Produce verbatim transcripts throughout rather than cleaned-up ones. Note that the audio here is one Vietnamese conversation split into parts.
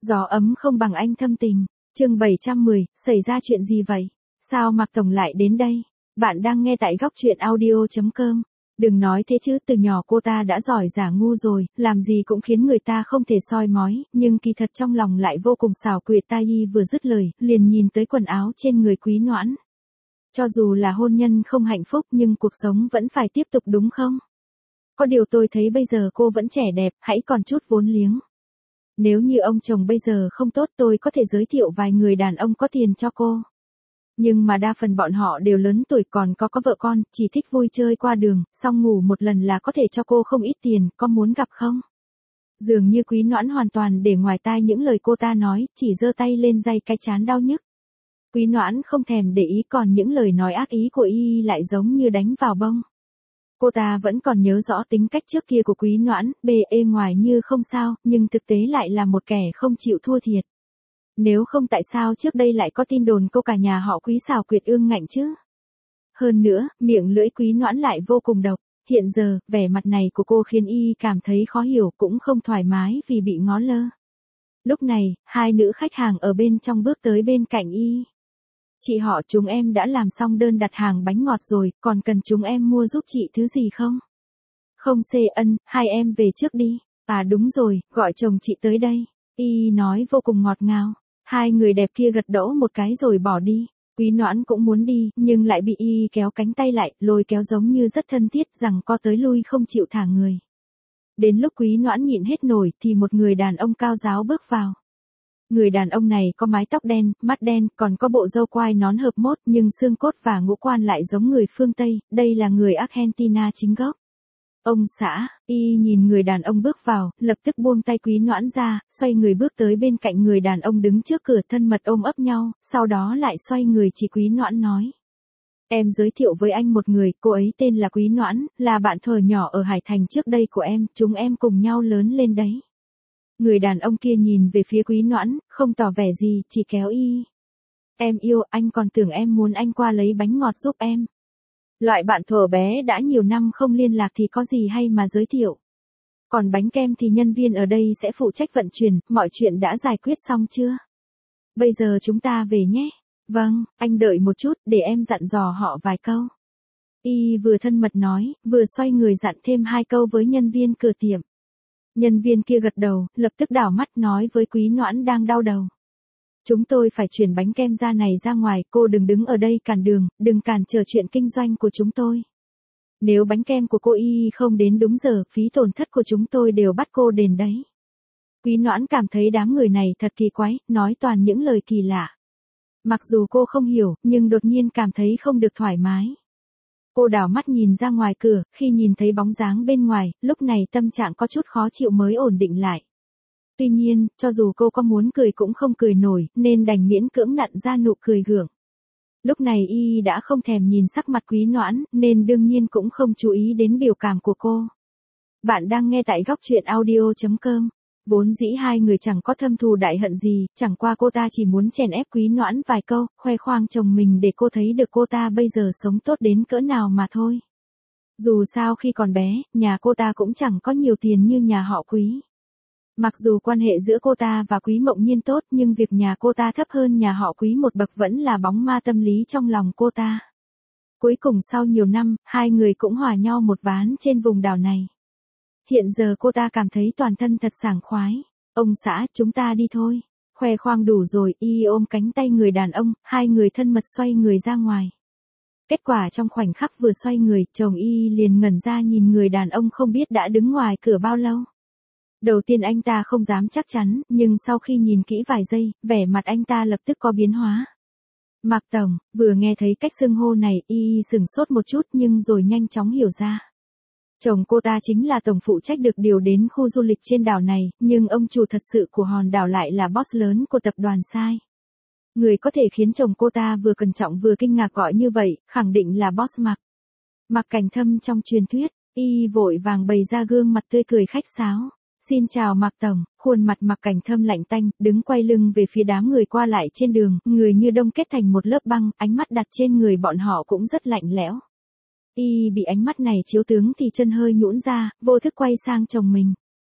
Gió ấm không bằng anh thâm tình. Chương bảy trăm mười, xảy ra chuyện gì vậy? Sao Mạc Tổng lại đến đây? Bạn đang nghe tại góc truyện audio chấm com. Đừng nói thế chứ, từ nhỏ cô ta đã giỏi giả ngu rồi, làm gì cũng khiến người ta không thể soi mói, nhưng kỳ thật trong lòng lại vô cùng xảo quyệt. Tai y vừa dứt lời, liền nhìn tới quần áo trên người Quý Noãn. Cho dù là hôn nhân không hạnh phúc nhưng cuộc sống vẫn phải tiếp tục đúng không? Có điều tôi thấy bây giờ cô vẫn trẻ đẹp, hãy còn chút vốn liếng. Nếu như ông chồng bây giờ không tốt tôi có thể giới thiệu vài người đàn ông có tiền cho cô. Nhưng mà đa phần bọn họ đều lớn tuổi còn có có vợ con, chỉ thích vui chơi qua đường, xong ngủ một lần là có thể cho cô không ít tiền, có muốn gặp không? Dường như Quý Noãn hoàn toàn để ngoài tai những lời cô ta nói, chỉ giơ tay lên day cái chán đau nhức. Quý Noãn không thèm để ý, còn những lời nói ác ý của y lại giống như đánh vào bông. Cô ta vẫn còn nhớ rõ tính cách trước kia của Quý Noãn, bề ê ngoài như không sao, nhưng thực tế lại là một kẻ không chịu thua thiệt. Nếu không tại sao trước đây lại có tin đồn cô cả nhà họ Quý xảo quyệt ương ngạnh chứ? Hơn nữa, miệng lưỡi Quý Noãn lại vô cùng độc. Hiện giờ, vẻ mặt này của cô khiến y cảm thấy khó hiểu, cũng không thoải mái vì bị ngó lơ. Lúc này, hai nữ khách hàng ở bên trong bước tới bên cạnh y. Chị họ, chúng em đã làm xong đơn đặt hàng bánh ngọt rồi, còn cần chúng em mua giúp chị thứ gì không? Không xê ân, hai em về trước đi. À đúng rồi, gọi chồng chị tới đây. Y nói vô cùng ngọt ngào. Hai người đẹp kia gật đỗ một cái rồi bỏ đi. Quý Noãn cũng muốn đi, nhưng lại bị y kéo cánh tay lại, lôi kéo giống như rất thân thiết, rằng co tới lui không chịu thả người. Đến lúc Quý Noãn nhịn hết nổi thì một người đàn ông cao ráo bước vào. Người đàn ông này có mái tóc đen, mắt đen, còn có bộ râu quai nón hợp mốt, nhưng xương cốt và ngũ quan lại giống người phương Tây, đây là người Argentina chính gốc. Ông xã, y nhìn người đàn ông bước vào, lập tức buông tay Quý Noãn ra, xoay người bước tới bên cạnh người đàn ông đứng trước cửa, thân mật ôm ấp nhau, sau đó lại xoay người chỉ Quý Noãn nói. Em giới thiệu với anh một người, cô ấy tên là Quý Noãn, là bạn thuở nhỏ ở Hải Thành trước đây của em, chúng em cùng nhau lớn lên đấy. Người đàn ông kia nhìn về phía Quý Noãn, không tỏ vẻ gì, chỉ kéo y. Em yêu, anh còn tưởng em muốn anh qua lấy bánh ngọt giúp em. Loại bạn thuở bé đã nhiều năm không liên lạc thì có gì hay mà giới thiệu. Còn bánh kem thì nhân viên ở đây sẽ phụ trách vận chuyển, mọi chuyện đã giải quyết xong chưa? Bây giờ chúng ta về nhé. Vâng, anh đợi một chút, để em dặn dò họ vài câu. Y vừa thân mật nói, vừa xoay người dặn thêm hai câu với nhân viên cửa tiệm. Nhân viên kia gật đầu, lập tức đảo mắt nói với Quý Noãn đang đau đầu. Chúng tôi phải chuyển bánh kem da này ra ngoài, cô đừng đứng ở đây cản đường, đừng cản trở chuyện kinh doanh của chúng tôi. Nếu bánh kem của cô y không đến đúng giờ, phí tổn thất của chúng tôi đều bắt cô đền đấy. Quý Noãn cảm thấy đám người này thật kỳ quái, nói toàn những lời kỳ lạ. Mặc dù cô không hiểu, nhưng đột nhiên cảm thấy không được thoải mái. Cô đảo mắt nhìn ra ngoài cửa, khi nhìn thấy bóng dáng bên ngoài, lúc này tâm trạng có chút khó chịu mới ổn định lại. Tuy nhiên, cho dù cô có muốn cười cũng không cười nổi, nên đành miễn cưỡng nặn ra nụ cười gượng. Lúc này y đã không thèm nhìn sắc mặt Quý Noãn, nên đương nhiên cũng không chú ý đến biểu cảm của cô. Bạn đang nghe tại góc truyện audio chấm com. Vốn dĩ hai người chẳng có thâm thù đại hận gì, chẳng qua cô ta chỉ muốn chèn ép Quý Noãn vài câu, khoe khoang chồng mình để cô thấy được cô ta bây giờ sống tốt đến cỡ nào mà thôi. Dù sao khi còn bé, nhà cô ta cũng chẳng có nhiều tiền như nhà họ Quý. Mặc dù quan hệ giữa cô ta và Quý Mộng Nhiên tốt, nhưng việc nhà cô ta thấp hơn nhà họ Quý một bậc vẫn là bóng ma tâm lý trong lòng cô ta. Cuối cùng sau nhiều năm, hai người cũng hòa nhau một ván trên vùng đảo này. Hiện giờ cô ta cảm thấy toàn thân thật sảng khoái. Ông xã, chúng ta đi thôi. Khoe khoang đủ rồi, y ôm cánh tay người đàn ông, hai người thân mật xoay người ra ngoài. Kết quả trong khoảnh khắc vừa xoay người, chồng y liền ngẩn ra nhìn người đàn ông không biết đã đứng ngoài cửa bao lâu. Đầu tiên anh ta không dám chắc chắn, nhưng sau khi nhìn kỹ vài giây, vẻ mặt anh ta lập tức có biến hóa. Mạc Tổng, vừa nghe thấy cách xưng hô này, y sửng sốt một chút nhưng rồi nhanh chóng hiểu ra. Chồng cô ta chính là tổng phụ trách được điều đến khu du lịch trên đảo này, nhưng ông chủ thật sự của hòn đảo lại là boss lớn của tập đoàn Sai. Người có thể khiến chồng cô ta vừa cẩn trọng vừa kinh ngạc gọi như vậy, khẳng định là boss Mạc. Mạc Cảnh Thâm trong truyền thuyết, y vội vàng bày ra gương mặt tươi cười khách sáo. Xin chào Mạc Tổng, khuôn mặt Mạc Cảnh Thâm lạnh tanh, đứng quay lưng về phía đám người qua lại trên đường, người như đông kết thành một lớp băng, ánh mắt đặt trên người bọn họ cũng rất lạnh lẽo. Y bị ánh mắt này chiếu tướng thì chân hơi nhũn ra, vô thức quay sang chồng mình.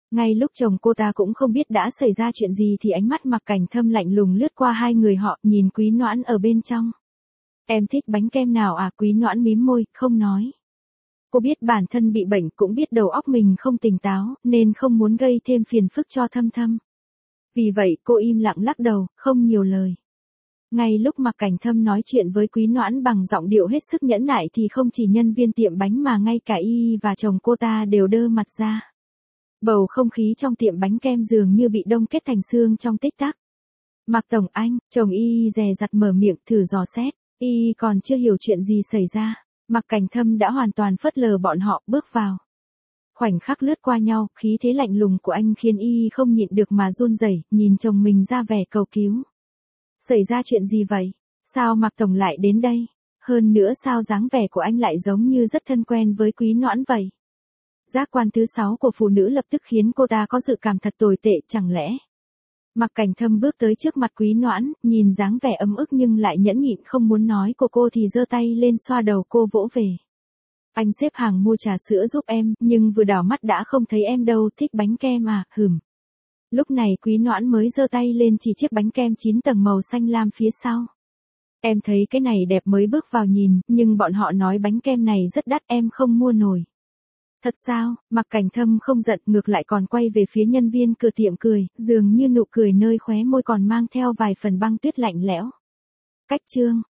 Ngay lúc chồng cô ta cũng không biết đã xảy ra chuyện gì thì ánh mắt Mạc Cảnh Thâm lạnh lùng lướt qua hai người họ, nhìn Quý Noãn ở bên trong. Em thích bánh kem nào à? Quý Noãn mím môi, không nói. Cô biết bản thân bị bệnh, cũng biết đầu óc mình không tỉnh táo, nên không muốn gây thêm phiền phức cho Thâm Thâm. Vì vậy cô im lặng lắc đầu, không nhiều lời. Ngay lúc Mạc Cảnh Thâm nói chuyện với Quý Noãn bằng giọng điệu hết sức nhẫn nại thì không chỉ nhân viên tiệm bánh mà ngay cả Y và chồng cô ta đều đơ mặt ra. Bầu không khí trong tiệm bánh kem dường như bị đông kết thành xương trong tích tắc. Mạc Tổng anh, chồng Y dè dặt mở miệng thử dò xét. Y còn chưa hiểu chuyện gì xảy ra. Mạc Cảnh Thâm đã hoàn toàn phớt lờ bọn họ, bước vào. Khoảnh khắc lướt qua nhau, khí thế lạnh lùng của anh khiến Y không nhịn được mà run rẩy, nhìn chồng mình ra vẻ cầu cứu. Xảy ra chuyện gì vậy? Sao Mạc Tổng lại đến đây? Hơn nữa sao dáng vẻ của anh lại giống như rất thân quen với Quý Noãn vậy? Giác quan thứ sáu của phụ nữ lập tức khiến cô ta có dự cảm thật tồi tệ, chẳng lẽ? Mạc Cảnh Thâm bước tới trước mặt Quý Noãn, nhìn dáng vẻ ấm ức nhưng lại nhẫn nhịn không muốn nói của cô thì giơ tay lên xoa đầu cô vỗ về. Anh xếp hàng mua trà sữa giúp em, nhưng vừa đảo mắt đã không thấy em đâu, thích bánh kem à, hừm. Lúc này Quý Noãn mới giơ tay lên chỉ chiếc bánh kem chín tầng màu xanh lam phía sau. Em thấy cái này đẹp mới bước vào nhìn, nhưng bọn họ nói bánh kem này rất đắt, em không mua nổi. Thật sao? Mạc Cảnh Thâm không giận, ngược lại còn quay về phía nhân viên cửa tiệm cười, dường như nụ cười nơi khóe môi còn mang theo vài phần băng tuyết lạnh lẽo. Cách chương